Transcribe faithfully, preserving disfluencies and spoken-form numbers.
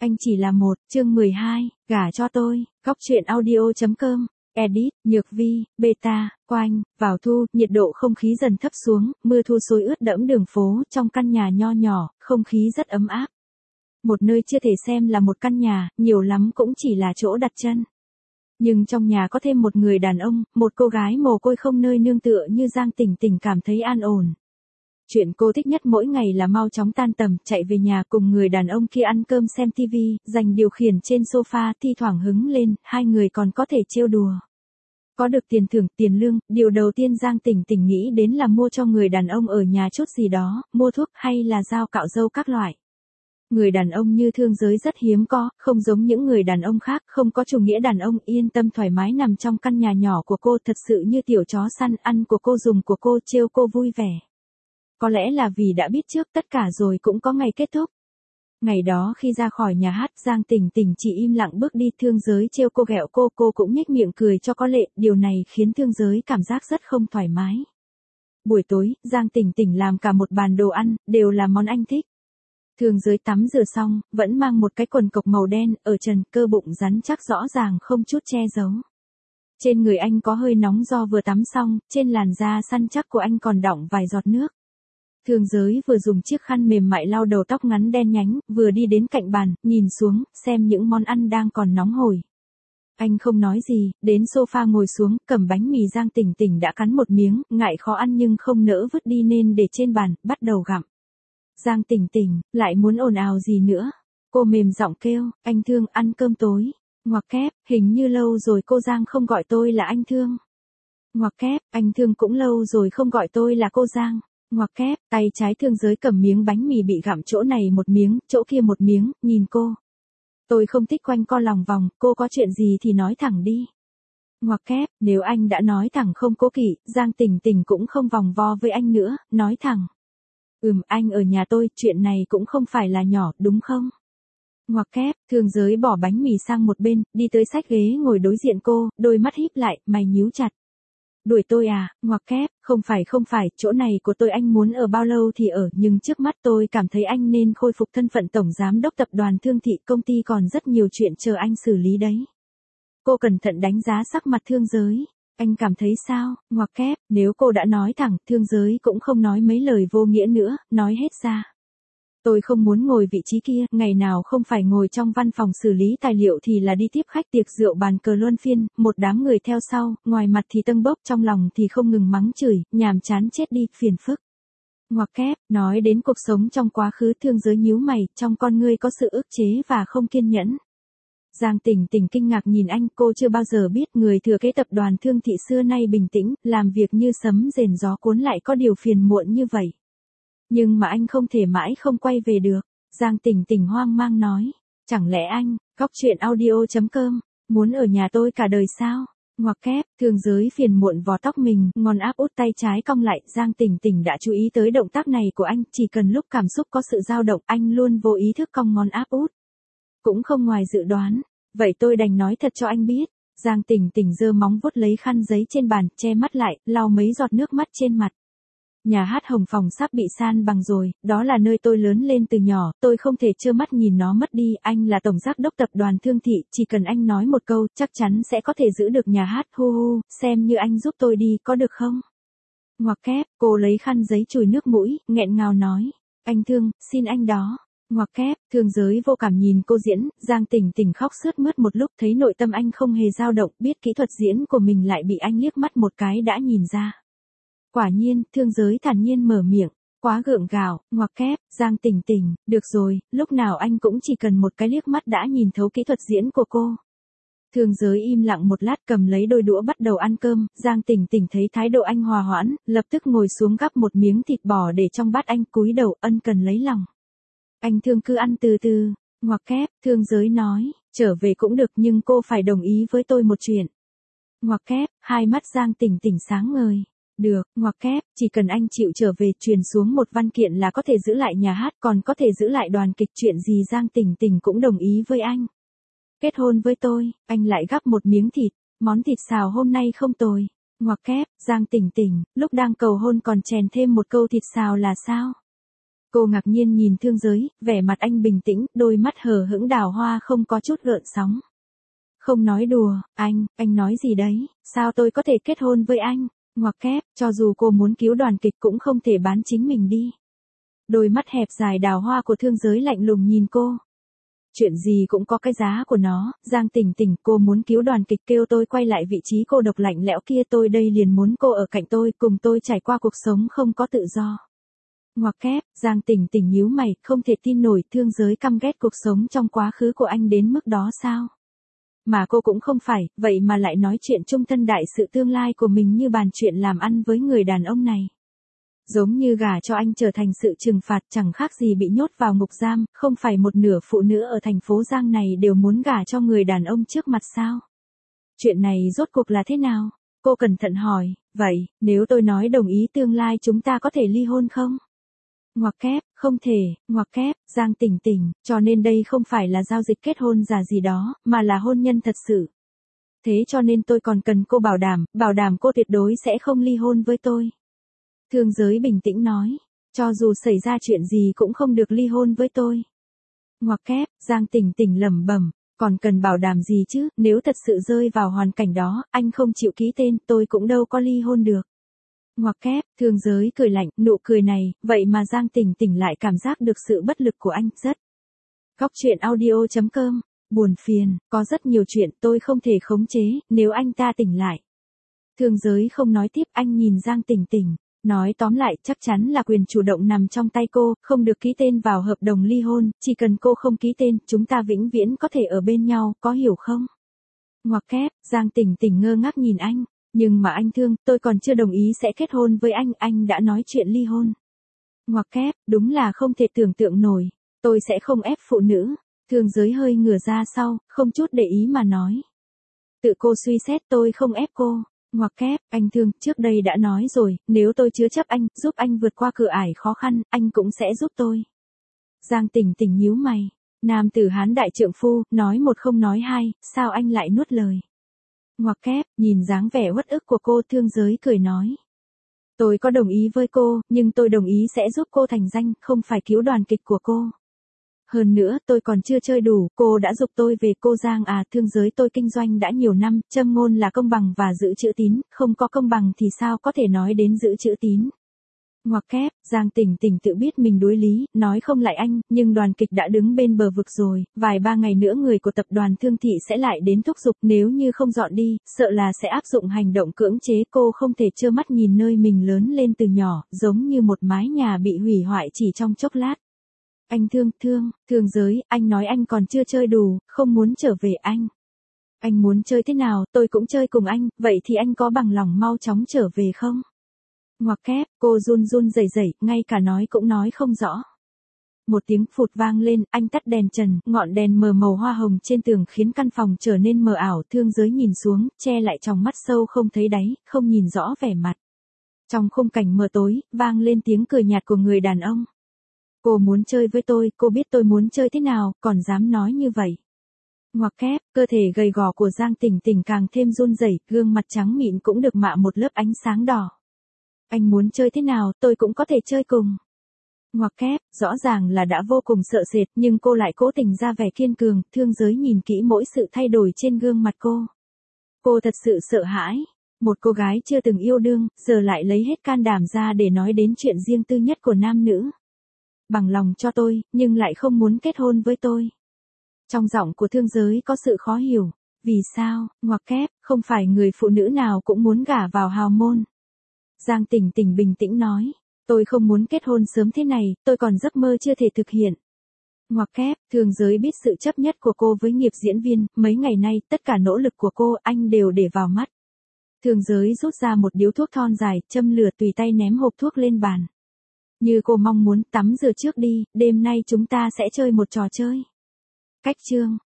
Anh chỉ là một, chương mười hai, gả cho tôi, góc truyện audio.com, edit, Nhược Vi, beta, Quanh, vào thu, nhiệt độ không khí dần thấp xuống, mưa thu xối ướt đẫm đường phố, trong căn nhà nho nhỏ, không khí rất ấm áp. Một nơi chưa thể xem là một căn nhà, nhiều lắm cũng chỉ là chỗ đặt chân. Nhưng trong nhà có thêm một người đàn ông, một cô gái mồ côi không nơi nương tựa như Giang Tỉnh Tỉnh cảm thấy an ổn. Chuyện cô thích nhất mỗi ngày là mau chóng tan tầm, chạy về nhà cùng người đàn ông kia ăn cơm xem tivi, dành điều khiển trên sofa, thi thoảng hứng lên, hai người còn có thể trêu đùa. Có được tiền thưởng, tiền lương, điều đầu tiên Giang Tỉnh Tỉnh nghĩ đến là mua cho người đàn ông ở nhà chút gì đó, mua thuốc hay là dao cạo râu các loại. Người đàn ông như Thương Giới rất hiếm có, không giống những người đàn ông khác, không có chủ nghĩa đàn ông, yên tâm thoải mái nằm trong căn nhà nhỏ của cô, thật sự như tiểu chó săn, ăn của cô, dùng của cô, trêu cô vui vẻ. Có lẽ là vì đã biết trước tất cả rồi cũng có ngày kết thúc. Ngày đó khi ra khỏi nhà hát, Giang Tỉnh Tỉnh chỉ im lặng bước đi, Thương Giới trêu cô, ghẹo cô, cô cũng nhếch miệng cười cho có lệ, điều này khiến Thương Giới cảm giác rất không thoải mái. Buổi tối, Giang Tỉnh Tỉnh làm cả một bàn đồ ăn, đều là món anh thích. Thương Giới tắm rửa xong, vẫn mang một cái quần cộc màu đen, ở trần, cơ bụng rắn chắc rõ ràng không chút che giấu. Trên người anh có hơi nóng do vừa tắm xong, trên làn da săn chắc của anh còn đọng vài giọt nước. Thương Giới vừa dùng chiếc khăn mềm mại lau đầu tóc ngắn đen nhánh, vừa đi đến cạnh bàn, nhìn xuống, xem những món ăn đang còn nóng hổi. Anh không nói gì, đến sofa ngồi xuống, cầm bánh mì Giang Tỉnh Tỉnh đã cắn một miếng, ngại khó ăn nhưng không nỡ vứt đi nên để trên bàn, bắt đầu gặm. Giang Tỉnh Tỉnh, lại muốn ồn ào gì nữa? Cô mềm giọng kêu, anh Thương, ăn cơm tối. Ngoặc kép, hình như lâu rồi cô Giang không gọi tôi là anh Thương. Ngoặc kép, anh Thương cũng lâu rồi không gọi tôi là cô Giang. Ngoặc kép, tay trái Thương Giới cầm miếng bánh mì bị gặm chỗ này một miếng, chỗ kia một miếng, nhìn cô. Tôi không thích quanh co lòng vòng, cô có chuyện gì thì nói thẳng đi. Ngoặc kép, nếu anh đã nói thẳng không cố kỵ, Giang Tỉnh Tỉnh cũng không vòng vo với anh nữa, nói thẳng. Ừm, anh ở nhà tôi, chuyện này cũng không phải là nhỏ, đúng không? Ngoặc kép, Thương Giới bỏ bánh mì sang một bên, đi tới xách ghế ngồi đối diện cô, đôi mắt híp lại, mày nhíu chặt. Đuổi tôi à? Ngoặc kép, không phải không phải, chỗ này của tôi anh muốn ở bao lâu thì ở, nhưng trước mắt tôi cảm thấy anh nên khôi phục thân phận tổng giám đốc tập đoàn Thương Thị, công ty còn rất nhiều chuyện chờ anh xử lý đấy. Cô cẩn thận đánh giá sắc mặt Thương Giới. Anh cảm thấy sao? Ngoặc kép, nếu cô đã nói thẳng, Thương Giới cũng không nói mấy lời vô nghĩa nữa, nói hết ra. Tôi không muốn ngồi vị trí kia, ngày nào không phải ngồi trong văn phòng xử lý tài liệu thì là đi tiếp khách, tiệc rượu bàn cờ luân phiên, một đám người theo sau, ngoài mặt thì tâng bốc, trong lòng thì không ngừng mắng chửi, nhàm chán chết đi, phiền phức. Ngoặc kép, nói đến cuộc sống trong quá khứ, Thương Giới nhíu mày, trong con ngươi có sự ức chế và không kiên nhẫn. Giang Tỉnh Tỉnh kinh ngạc nhìn anh, cô chưa bao giờ biết người thừa kế tập đoàn Thương Thị xưa nay bình tĩnh, làm việc như sấm rền gió cuốn lại có điều phiền muộn như vậy. Nhưng mà anh không thể mãi không quay về được. Giang Tỉnh Tỉnh hoang mang nói, chẳng lẽ anh, góc truyện audio.com, muốn ở nhà tôi cả đời sao? Ngoặc kép, Thương Giới phiền muộn vò tóc mình, ngón áp út tay trái cong lại, Giang Tỉnh Tỉnh đã chú ý tới động tác này của anh, chỉ cần lúc cảm xúc có sự dao động, anh luôn vô ý thức cong ngón áp út. Cũng không ngoài dự đoán, vậy tôi đành nói thật cho anh biết. Giang Tỉnh Tỉnh giơ móng vuốt lấy khăn giấy trên bàn, che mắt lại, lau mấy giọt nước mắt trên mặt. Nhà hát Hồng Phòng sắp bị san bằng rồi, đó là nơi tôi lớn lên từ nhỏ, tôi không thể trơ mắt nhìn nó mất đi, anh là tổng giám đốc tập đoàn Thương Thị, chỉ cần anh nói một câu, chắc chắn sẽ có thể giữ được nhà hát, hu hu, xem như anh giúp tôi đi, có được không? Ngoặc kép, cô lấy khăn giấy chùi nước mũi, nghẹn ngào nói, anh Thương, xin anh đó. Ngoặc kép, Thương Giới vô cảm nhìn cô diễn, Giang Tỉnh Tỉnh khóc sướt mướt một lúc, thấy nội tâm anh không hề dao động, biết kỹ thuật diễn của mình lại bị anh liếc mắt một cái đã nhìn ra. Quả nhiên, Thương Giới thản nhiên mở miệng, quá gượng gạo, ngoặc kép, Giang Tỉnh Tỉnh, được rồi, lúc nào anh cũng chỉ cần một cái liếc mắt đã nhìn thấu kỹ thuật diễn của cô. Thương Giới im lặng một lát, cầm lấy đôi đũa bắt đầu ăn cơm, Giang Tỉnh Tỉnh thấy thái độ anh hòa hoãn, lập tức ngồi xuống gắp một miếng thịt bò để trong bát anh, cúi đầu ân cần lấy lòng. Anh Thương cứ ăn từ từ. Ngoặc kép, Thương Giới nói, trở về cũng được nhưng cô phải đồng ý với tôi một chuyện. Ngoặc kép, hai mắt Giang Tỉnh Tỉnh sáng ngời. Được, ngoặc kép, chỉ cần anh chịu trở về, truyền xuống một văn kiện là có thể giữ lại nhà hát, còn có thể giữ lại đoàn kịch, chuyện gì Giang Tỉnh Tỉnh cũng đồng ý với anh. Kết hôn với tôi, anh lại gắp một miếng thịt, món thịt xào hôm nay không tồi. Ngoặc kép, Giang Tỉnh Tỉnh, lúc đang cầu hôn còn chèn thêm một câu thịt xào là sao? Cô ngạc nhiên nhìn Thương Giới, vẻ mặt anh bình tĩnh, đôi mắt hờ hững đào hoa không có chút gợn sóng. Không nói đùa, anh, anh nói gì đấy, sao tôi có thể kết hôn với anh, ngoặc kép, cho dù cô muốn cứu đoàn kịch cũng không thể bán chính mình đi. Đôi mắt hẹp dài đào hoa của Thương Giới lạnh lùng nhìn cô. Chuyện gì cũng có cái giá của nó, Giang Tỉnh Tỉnh, cô muốn cứu đoàn kịch kêu tôi quay lại vị trí cô độc lạnh lẽo kia, tôi đây liền muốn cô ở cạnh tôi, cùng tôi trải qua cuộc sống không có tự do. Ngoặc kép, Giang Tỉnh Tỉnh nhíu mày, không thể tin nổi. Thương Giới căm ghét cuộc sống trong quá khứ của anh đến mức đó sao? Mà cô cũng không phải, vậy mà lại nói chuyện chung thân đại sự tương lai của mình như bàn chuyện làm ăn với người đàn ông này. Giống như gả cho anh trở thành sự trừng phạt, chẳng khác gì bị nhốt vào ngục giam, không phải một nửa phụ nữ ở thành phố Giang này đều muốn gả cho người đàn ông trước mặt sao? Chuyện này rốt cuộc là thế nào? Cô cẩn thận hỏi, vậy, nếu tôi nói đồng ý tương lai chúng ta có thể ly hôn không? Ngoặc kép, không thể, ngoặc kép, Giang Tỉnh Tỉnh, cho nên đây không phải là giao dịch kết hôn giả gì đó, mà là hôn nhân thật sự. Thế cho nên tôi còn cần cô bảo đảm, bảo đảm cô tuyệt đối sẽ không ly hôn với tôi. Thương Giới bình tĩnh nói, cho dù xảy ra chuyện gì cũng không được ly hôn với tôi. Ngoặc kép, Giang Tỉnh Tỉnh lẩm bẩm, còn cần bảo đảm gì chứ, nếu thật sự rơi vào hoàn cảnh đó, anh không chịu ký tên, tôi cũng đâu có ly hôn được. Ngoặc kép, Thương Giới cười lạnh, nụ cười này, vậy mà Giang Tỉnh Tỉnh lại cảm giác được sự bất lực của anh, rất. Góc truyện audio chấm com, buồn phiền, có rất nhiều chuyện tôi không thể khống chế, nếu anh ta tỉnh lại. Thương Giới không nói tiếp, anh nhìn Giang Tỉnh Tỉnh, nói tóm lại, chắc chắn là quyền chủ động nằm trong tay cô, không được ký tên vào hợp đồng ly hôn, chỉ cần cô không ký tên, chúng ta vĩnh viễn có thể ở bên nhau, có hiểu không? Ngoặc kép, Giang Tỉnh Tỉnh ngơ ngác nhìn anh. Nhưng mà anh Thương, tôi còn chưa đồng ý sẽ kết hôn với anh, anh đã nói chuyện ly hôn. Ngoặc kép, đúng là không thể tưởng tượng nổi, tôi sẽ không ép phụ nữ. Thương Giới hơi ngửa ra sau, không chút để ý mà nói. Tự cô suy xét, tôi không ép cô. Ngoặc kép, anh Thương, trước đây đã nói rồi, nếu tôi chứa chấp anh, giúp anh vượt qua cửa ải khó khăn, anh cũng sẽ giúp tôi. Giang Tỉnh Tỉnh nhíu mày, nam tử Hán đại trượng phu, nói một không nói hai, sao anh lại nuốt lời? Ngoặc kép, nhìn dáng vẻ uất ức của cô, Thương Giới cười nói. Tôi có đồng ý với cô, nhưng tôi đồng ý sẽ giúp cô thành danh, không phải cứu đoàn kịch của cô. Hơn nữa, tôi còn chưa chơi đủ, cô đã giục tôi về. Cô Giang à, Thương Giới, tôi kinh doanh đã nhiều năm, châm ngôn là công bằng và giữ chữ tín, không có công bằng thì sao có thể nói đến giữ chữ tín. Ngoặc kép, Giang Tỉnh Tỉnh tự biết mình đối lý, nói không lại anh, nhưng đoàn kịch đã đứng bên bờ vực rồi, vài ba ngày nữa người của tập đoàn Thương Thị sẽ lại đến thúc giục, nếu như không dọn đi, sợ là sẽ áp dụng hành động cưỡng chế. Cô không thể trơ mắt nhìn nơi mình lớn lên từ nhỏ, giống như một mái nhà bị hủy hoại chỉ trong chốc lát. Anh Thương, Thương, Thương Giới, anh nói anh còn chưa chơi đủ, không muốn trở về anh. Anh muốn chơi thế nào, tôi cũng chơi cùng anh, vậy thì anh có bằng lòng mau chóng trở về không? Ngoặc kép, cô run run rẩy rẩy, ngay cả nói cũng nói không rõ. Một tiếng phụt vang lên, anh tắt đèn trần, ngọn đèn mờ màu hoa hồng trên tường khiến căn phòng trở nên mờ ảo. Thương Giới nhìn xuống, che lại tròng mắt sâu không thấy đáy, không nhìn rõ vẻ mặt. Trong khung cảnh mờ tối, vang lên tiếng cười nhạt của người đàn ông. Cô muốn chơi với tôi, cô biết tôi muốn chơi thế nào, còn dám nói như vậy. Ngoặc kép, cơ thể gầy gò của Giang Tỉnh Tỉnh càng thêm run rẩy, gương mặt trắng mịn cũng được mạ một lớp ánh sáng đỏ. Anh muốn chơi thế nào, tôi cũng có thể chơi cùng. Ngoặc kép, rõ ràng là đã vô cùng sợ sệt, nhưng cô lại cố tình ra vẻ kiên cường. Thương Giới nhìn kỹ mỗi sự thay đổi trên gương mặt cô. Cô thật sự sợ hãi. Một cô gái chưa từng yêu đương, giờ lại lấy hết can đảm ra để nói đến chuyện riêng tư nhất của nam nữ. Bằng lòng cho tôi, nhưng lại không muốn kết hôn với tôi. Trong giọng của Thương Giới có sự khó hiểu. Vì sao, ngoặc kép, không phải người phụ nữ nào cũng muốn gả vào hào môn. Giang Tỉnh Tỉnh bình tĩnh nói, tôi không muốn kết hôn sớm thế này, tôi còn giấc mơ chưa thể thực hiện. Ngoặc kép, Thương Giới biết sự chấp nhất của cô với nghiệp diễn viên, mấy ngày nay, tất cả nỗ lực của cô, anh đều để vào mắt. Thương Giới rút ra một điếu thuốc thon dài, châm lửa tùy tay ném hộp thuốc lên bàn. Như cô mong muốn, tắm rửa trước đi, đêm nay chúng ta sẽ chơi một trò chơi. Cách chương.